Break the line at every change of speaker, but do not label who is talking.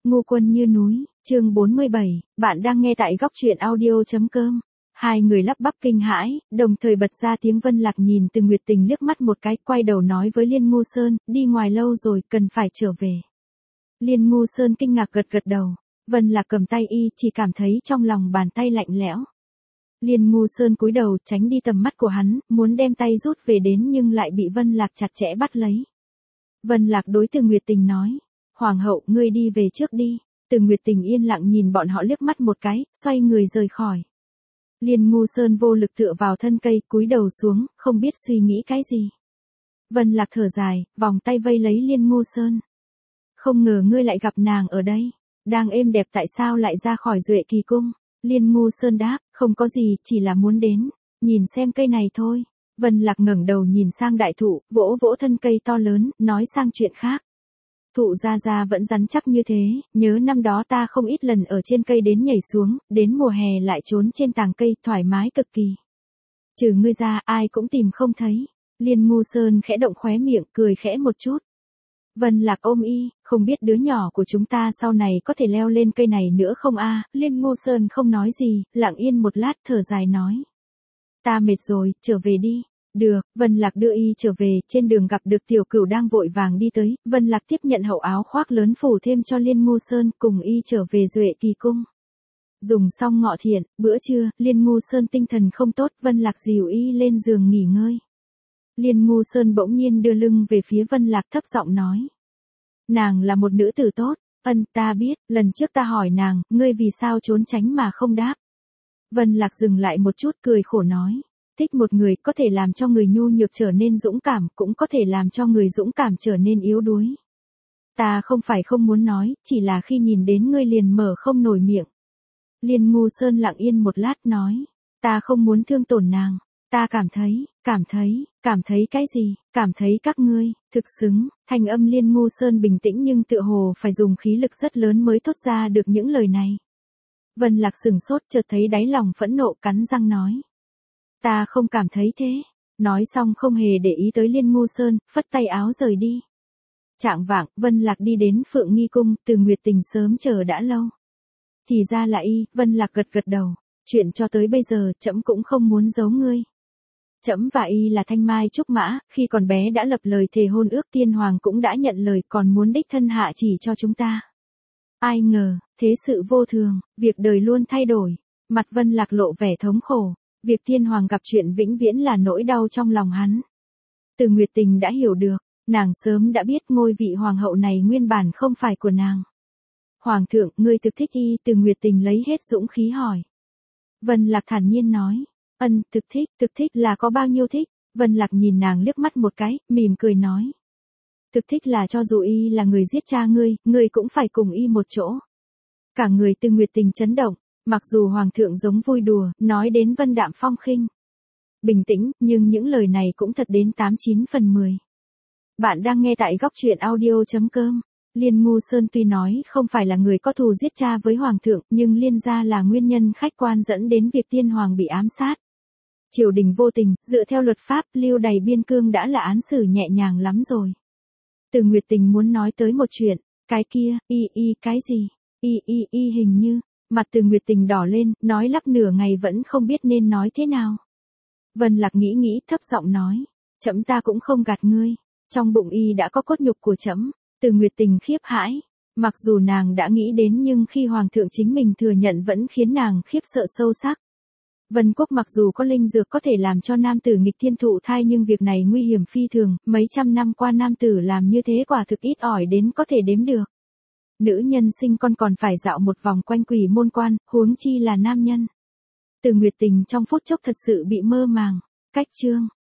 Ngu quân như núi, chương 47, bạn đang nghe tại góc truyện audio.com. Hai người lắp bắp kinh hãi, đồng thời bật ra tiếng. Vân Lạc nhìn Từ Nguyệt Tình liếc mắt một cái, quay đầu nói với Liên Ngu Sơn, đi ngoài lâu rồi, cần phải trở về. Liên Ngu Sơn kinh ngạc gật gật đầu. Vân Lạc cầm tay y, chỉ cảm thấy trong lòng bàn tay lạnh lẽo. Liên Ngu Sơn cúi đầu tránh đi tầm mắt của hắn, muốn đem tay rút về đến nhưng lại bị Vân Lạc chặt chẽ bắt lấy. Vân Lạc đối Từ Nguyệt Tình nói, Hoàng hậu, ngươi đi về trước đi. Từ Nguyệt Tình yên lặng nhìn bọn họ liếc mắt một cái, xoay người rời khỏi. Liên Ngu Sơn vô lực tựa vào thân cây, cúi đầu xuống, không biết suy nghĩ cái gì. Vân Lạc thở dài, vòng tay vây lấy Liên Ngu Sơn. Không ngờ ngươi lại gặp nàng ở đây. Đang êm đẹp tại sao lại ra khỏi Duệ Kỳ Cung? Liên Ngu Sơn đáp, không có gì, chỉ là muốn đến, nhìn xem cây này thôi. Vân Lạc ngẩng đầu nhìn sang đại thụ, vỗ vỗ thân cây to lớn, nói sang chuyện khác. Thụ ra vẫn rắn chắc như thế, nhớ năm đó ta không ít lần ở trên cây đến nhảy xuống, đến mùa hè lại trốn trên tàng cây, thoải mái cực kỳ. Trừ ngươi ra, ai cũng tìm không thấy. Liên Ngu Sơn khẽ động khóe miệng, cười khẽ một chút. Vân Lạc ôm y, không biết đứa nhỏ của chúng ta sau này có thể leo lên cây này nữa không a? Liên Ngu Sơn không nói gì, lặng yên một lát thở dài nói. Ta mệt rồi, trở về đi. Được, Vân Lạc đưa y trở về, trên đường gặp được Tiểu Cửu đang vội vàng đi tới, Vân Lạc tiếp nhận hậu áo khoác lớn phủ thêm cho Liên Ngu Sơn, cùng y trở về Duệ Kỳ Cung. Dùng xong ngọ thiện, bữa trưa, Liên Ngu Sơn tinh thần không tốt, Vân Lạc dìu y lên giường nghỉ ngơi. Liên Ngu Sơn bỗng nhiên đưa lưng về phía Vân Lạc thấp giọng nói. Nàng là một nữ tử tốt, ta biết, lần trước ta hỏi nàng, ngươi vì sao trốn tránh mà không đáp. Vân Lạc dừng lại một chút cười khổ nói. Thích một người có thể làm cho người nhu nhược trở nên dũng cảm, cũng có thể làm cho người dũng cảm trở nên yếu đuối. Ta không phải không muốn nói, chỉ là khi nhìn đến ngươi liền mở không nổi miệng. Liên Ngu Sơn lặng yên một lát nói. Ta không muốn thương tổn nàng. Ta cảm thấy cái gì, cảm thấy các ngươi, thực xứng. Thanh âm Liên Ngu Sơn bình tĩnh nhưng tựa hồ phải dùng khí lực rất lớn mới thốt ra được những lời này. Vân Lạc sừng sốt, chợt thấy đáy lòng phẫn nộ, cắn răng nói. Ta không cảm thấy thế. Nói xong không hề để ý tới Liên Ngu Sơn, phất tay áo rời đi. Chạng vạng, Vân Lạc đi đến Phượng Nghi Cung, Từ Nguyệt Tình sớm chờ đã lâu. Thì ra là y, Vân Lạc gật gật đầu. Chuyện cho tới bây giờ, trẫm cũng không muốn giấu ngươi. Trẫm và y là thanh mai trúc mã, khi còn bé đã lập lời thề hôn ước, tiên hoàng cũng đã nhận lời, còn muốn đích thân hạ chỉ cho chúng ta. Ai ngờ, thế sự vô thường, việc đời luôn thay đổi. Mặt Vân Lạc lộ vẻ thống khổ. Việc tiên hoàng gặp chuyện vĩnh viễn là nỗi đau trong lòng hắn. Từ Nguyệt Tình đã hiểu được, nàng sớm đã biết ngôi vị hoàng hậu này nguyên bản không phải của nàng. Hoàng thượng, ngươi thực thích y? Từ Nguyệt Tình lấy hết dũng khí hỏi. Vân Lạc thản nhiên nói, thực thích là có bao nhiêu thích? Vân Lạc nhìn nàng liếc mắt một cái, mỉm cười nói. Thực thích là cho dù y là người giết cha ngươi cũng phải cùng y một chỗ. Cả người Từ Nguyệt Tình chấn động. Mặc dù hoàng thượng giống vui đùa, nói đến vân đạm phong khinh, bình tĩnh, nhưng những lời này cũng thật đến 89 phần 10. Bạn đang nghe tại góc truyện audio.com. Liên Ngu Sơn tuy nói không phải là người có thù giết cha với hoàng thượng, nhưng Liên gia là nguyên nhân khách quan dẫn đến việc tiên hoàng bị ám sát. Triều đình vô tình, dựa theo luật pháp, lưu đày biên cương đã là án xử nhẹ nhàng lắm rồi. Từ Nguyệt Tình muốn nói tới một chuyện, cái kia, cái gì? Hình như. Mặt Từ Nguyệt Tình đỏ lên, nói lắp nửa ngày vẫn không biết nên nói thế nào. Vân Lạc nghĩ thấp giọng nói. Trẫm ta cũng không gạt ngươi. Trong bụng y đã có cốt nhục của trẫm. Từ Nguyệt Tình khiếp hãi. Mặc dù nàng đã nghĩ đến nhưng khi hoàng thượng chính mình thừa nhận vẫn khiến nàng khiếp sợ sâu sắc. Vân Quốc mặc dù có linh dược có thể làm cho nam tử nghịch thiên thụ thai nhưng việc này nguy hiểm phi thường. Mấy trăm năm qua nam tử làm như thế quả thực ít ỏi đến có thể đếm được. Nữ nhân sinh con còn phải dạo một vòng quanh quỷ môn quan, huống chi là nam nhân. Từ Nguyệt Tình trong phút chốc thật sự bị mơ màng. Cách chương.